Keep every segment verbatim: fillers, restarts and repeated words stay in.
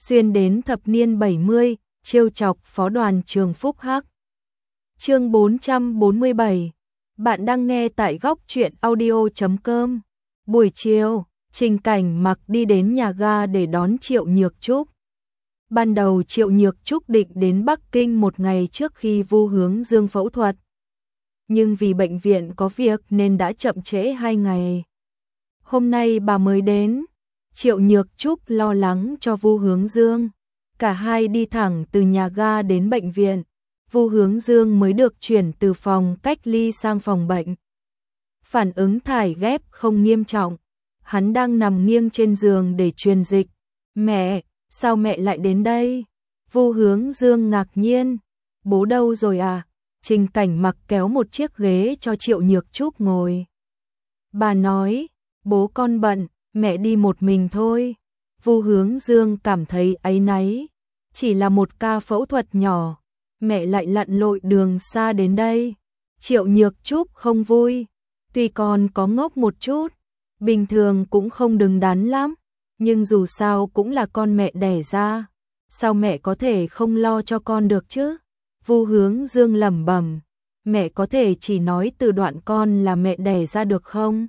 xuyên đến thập niên bảy mươi, trêu chọc phó đoàn trường Phúc Hắc. Chương bốn trăm bốn mươi bảy. Bạn đang nghe tại góc truyện audio chấm com. Buổi chiều, Trình Cảnh Mặc đi đến nhà ga để đón Triệu Nhược Trúc. Ban đầu Triệu Nhược Trúc định đến Bắc Kinh một ngày trước khi Vu Hướng Dương phẫu thuật. Nhưng vì bệnh viện có việc nên đã chậm trễ hai ngày. Hôm nay bà mới đến. Triệu Nhược Trúc lo lắng cho Vu Hướng Dương. Cả hai đi thẳng từ nhà ga đến bệnh viện. Vu Hướng Dương mới được chuyển từ phòng cách ly sang phòng bệnh. Phản ứng thải ghép không nghiêm trọng. Hắn đang nằm nghiêng trên giường để truyền dịch. Mẹ, sao mẹ lại đến đây? Vu Hướng Dương ngạc nhiên. Bố đâu rồi à? Trình Cảnh Mặc kéo một chiếc ghế cho Triệu Nhược Trúc ngồi. Bà nói, bố con bận, mẹ đi một mình thôi. Vu Hướng Dương cảm thấy áy náy. Chỉ là một ca phẫu thuật nhỏ, mẹ lại lặn lội đường xa đến đây. Triệu Nhược Trúc không vui. Tuy con có ngốc một chút, bình thường cũng không đứng đắn lắm, nhưng dù sao cũng là con mẹ đẻ ra. Sao mẹ có thể không lo cho con được chứ? Vu Hướng Dương lẩm bẩm, mẹ có thể chỉ nói từ đoạn con là mẹ đẻ ra được không?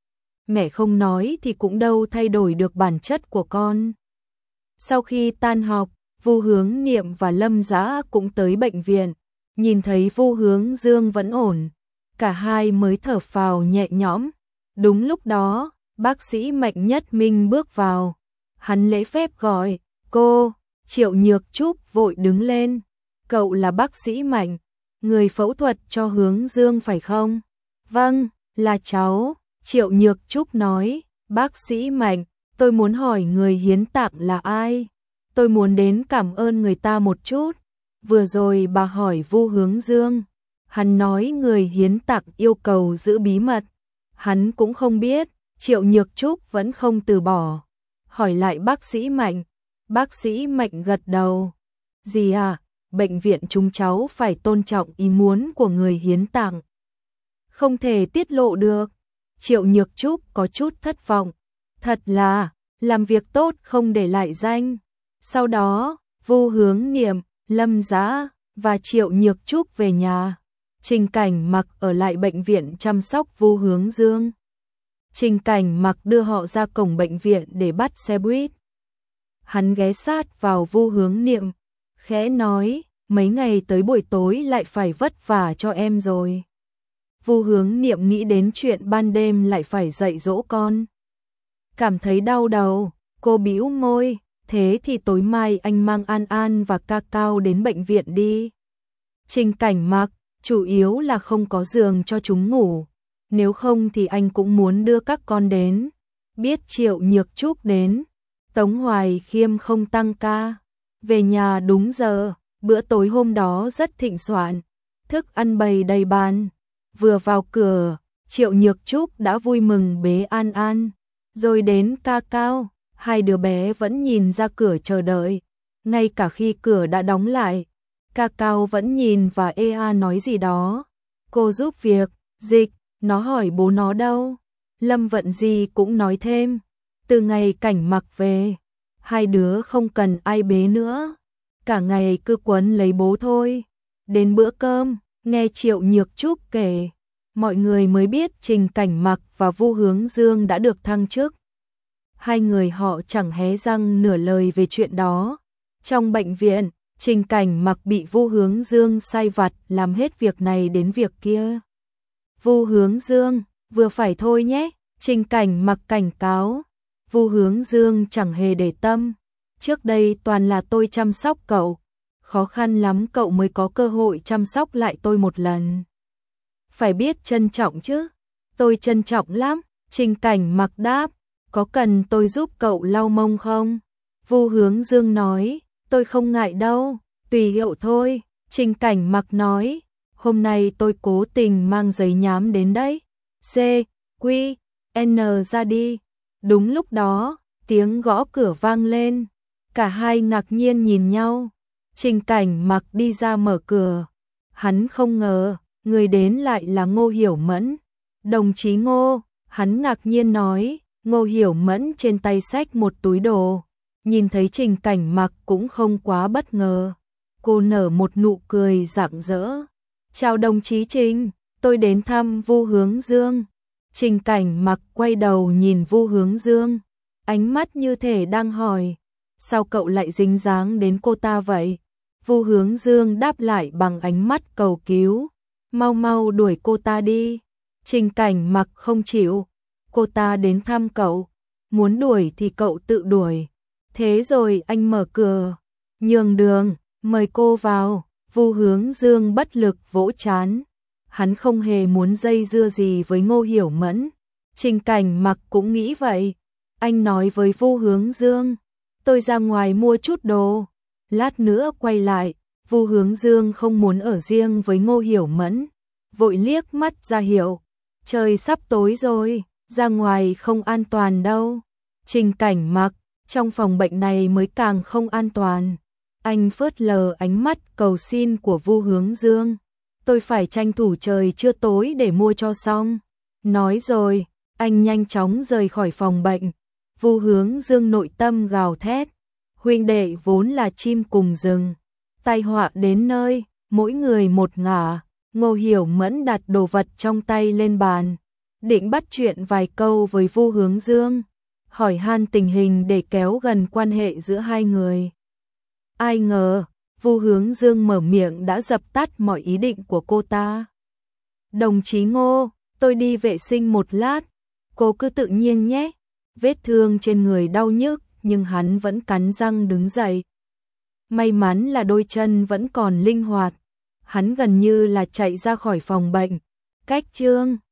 Mẹ không nói thì cũng đâu thay đổi được bản chất của con. Sau khi tan học, Vu Hướng Niệm và Lâm Dã cũng tới bệnh viện, nhìn thấy Vu Hướng Dương vẫn ổn, cả hai mới thở phào nhẹ nhõm. Đúng lúc đó, bác sĩ Mạnh Nhất Minh bước vào, hắn lễ phép gọi, cô. Triệu Nhược Trúc vội đứng lên, cậu là bác sĩ Mạnh, người phẫu thuật cho Hướng Dương phải không? Vâng, là cháu. Triệu Nhược Trúc nói, bác sĩ Mạnh, tôi muốn hỏi người hiến tạng là ai? Tôi muốn đến cảm ơn người ta một chút. Vừa rồi bà hỏi Vu Hướng Dương, hắn nói người hiến tạng yêu cầu giữ bí mật. Hắn cũng không biết. Triệu Nhược Trúc vẫn không từ bỏ, hỏi lại bác sĩ Mạnh. Bác sĩ Mạnh gật đầu. Gì à, bệnh viện chúng cháu phải tôn trọng ý muốn của người hiến tạng, không thể tiết lộ được. Triệu Nhược Trúc có chút thất vọng. Thật là, làm việc tốt không để lại danh. Sau đó, Vu Hướng Niệm, Lâm Dã và Triệu Nhược Trúc về nhà. Trình Cảnh Mặc ở lại bệnh viện chăm sóc Vu Hướng Dương. Trình Cảnh Mặc đưa họ ra cổng bệnh viện để bắt xe buýt. Hắn ghé sát vào Vu Hướng Niệm, khẽ nói, mấy ngày tới buổi tối lại phải vất vả cho em rồi. Vu Hướng Niệm nghĩ đến chuyện ban đêm lại phải dạy dỗ con, cảm thấy đau đầu. Cô bĩu môi, thế thì tối mai anh mang An An và Ca Cao đến bệnh viện đi. Trình Cảnh Mặc, chủ yếu là không có giường cho chúng ngủ, nếu không thì anh cũng muốn đưa các con đến. Biết Triệu Nhược Trúc đến, Tống Hoài Khiêm không tăng ca, về nhà đúng giờ. Bữa tối hôm đó rất thịnh soạn, thức ăn bày đầy bàn. Vừa vào cửa, Triệu Nhược Trúc đã vui mừng bế An An, rồi đến Ca Cao. Hai đứa bé vẫn nhìn ra cửa chờ đợi, ngay cả khi cửa đã đóng lại. Ca Cao vẫn nhìn và ê a nói gì đó. Cô giúp việc, dịch, nó hỏi bố nó đâu. Lâm Vận Di cũng nói thêm, từ ngày Cảnh Mặc về, hai đứa không cần ai bế nữa, cả ngày cứ quấn lấy bố thôi. Đến bữa cơm, nghe Triệu Nhược Trúc kể, mọi người mới biết Trình Cảnh Mặc và Vu Hướng Dương đã được thăng chức. Hai người họ chẳng hé răng nửa lời về chuyện đó. Trong bệnh viện, Trình Cảnh Mặc bị Vu Hướng Dương sai vặt làm hết việc này đến việc kia. Vu Hướng Dương, vừa phải thôi nhé, Trình Cảnh Mặc cảnh cáo. Vu Hướng Dương chẳng hề để tâm. Trước đây toàn là tôi chăm sóc cậu, khó khăn lắm cậu mới có cơ hội chăm sóc lại tôi một lần. Phải biết trân trọng chứ. Tôi trân trọng lắm, Trình Cảnh Mặc đáp. Có cần tôi giúp cậu lau mông không? Vu Hướng Dương nói, tôi không ngại đâu, tùy cậu thôi. Trình Cảnh Mặc nói, hôm nay tôi cố tình mang giấy nhám đến đấy. C, Q, N ra đi. Đúng lúc đó, tiếng gõ cửa vang lên. Cả hai ngạc nhiên nhìn nhau. Trình Cảnh Mặc đi ra mở cửa. Hắn không ngờ, người đến lại là Ngô Hiểu Mẫn. Đồng chí Ngô, hắn ngạc nhiên nói. Ngô Hiểu Mẫn trên tay xách một túi đồ, nhìn thấy Trình Cảnh Mặc cũng không quá bất ngờ. Cô nở một nụ cười rạng rỡ. Chào đồng chí Trình, tôi đến thăm Vu Hướng Dương. Trình Cảnh Mặc quay đầu nhìn Vu Hướng Dương, ánh mắt như thể đang hỏi, sao cậu lại dính dáng đến cô ta vậy? Vu Hướng Dương đáp lại bằng ánh mắt cầu cứu, mau mau đuổi cô ta đi. Trình Cảnh Mặc không chịu, cô ta đến thăm cậu, muốn đuổi thì cậu tự đuổi. Thế rồi anh mở cửa, nhường đường, mời cô vào. Vu Hướng Dương bất lực vỗ trán, hắn không hề muốn dây dưa gì với Ngô Hiểu Mẫn. Trình Cảnh Mặc cũng nghĩ vậy, anh nói với Vu Hướng Dương, tôi ra ngoài mua chút đồ, lát nữa quay lại. Vu Hướng Dương không muốn ở riêng với Ngô Hiểu Mẫn, vội liếc mắt ra hiệu, trời sắp tối rồi, ra ngoài không an toàn đâu. Trình Cảnh Mặc, trong phòng bệnh này mới càng không an toàn. Anh phớt lờ ánh mắt cầu xin của Vu Hướng Dương, tôi phải tranh thủ trời chưa tối để mua cho xong. Nói rồi, anh nhanh chóng rời khỏi phòng bệnh. Vu Hướng Dương nội tâm gào thét, huynh đệ vốn là chim cùng rừng, tai họa đến nơi, mỗi người một ngả. Ngô Hiểu Mẫn đặt đồ vật trong tay lên bàn, định bắt chuyện vài câu với Vu Hướng Dương, hỏi han tình hình để kéo gần quan hệ giữa hai người. Ai ngờ, Vu Hướng Dương mở miệng đã dập tắt mọi ý định của cô ta. Đồng chí Ngô, tôi đi vệ sinh một lát, cô cứ tự nhiên nhé. Vết thương trên người đau nhức, nhưng hắn vẫn cắn răng đứng dậy. May mắn là đôi chân vẫn còn linh hoạt, hắn gần như là chạy ra khỏi phòng bệnh. Cách chương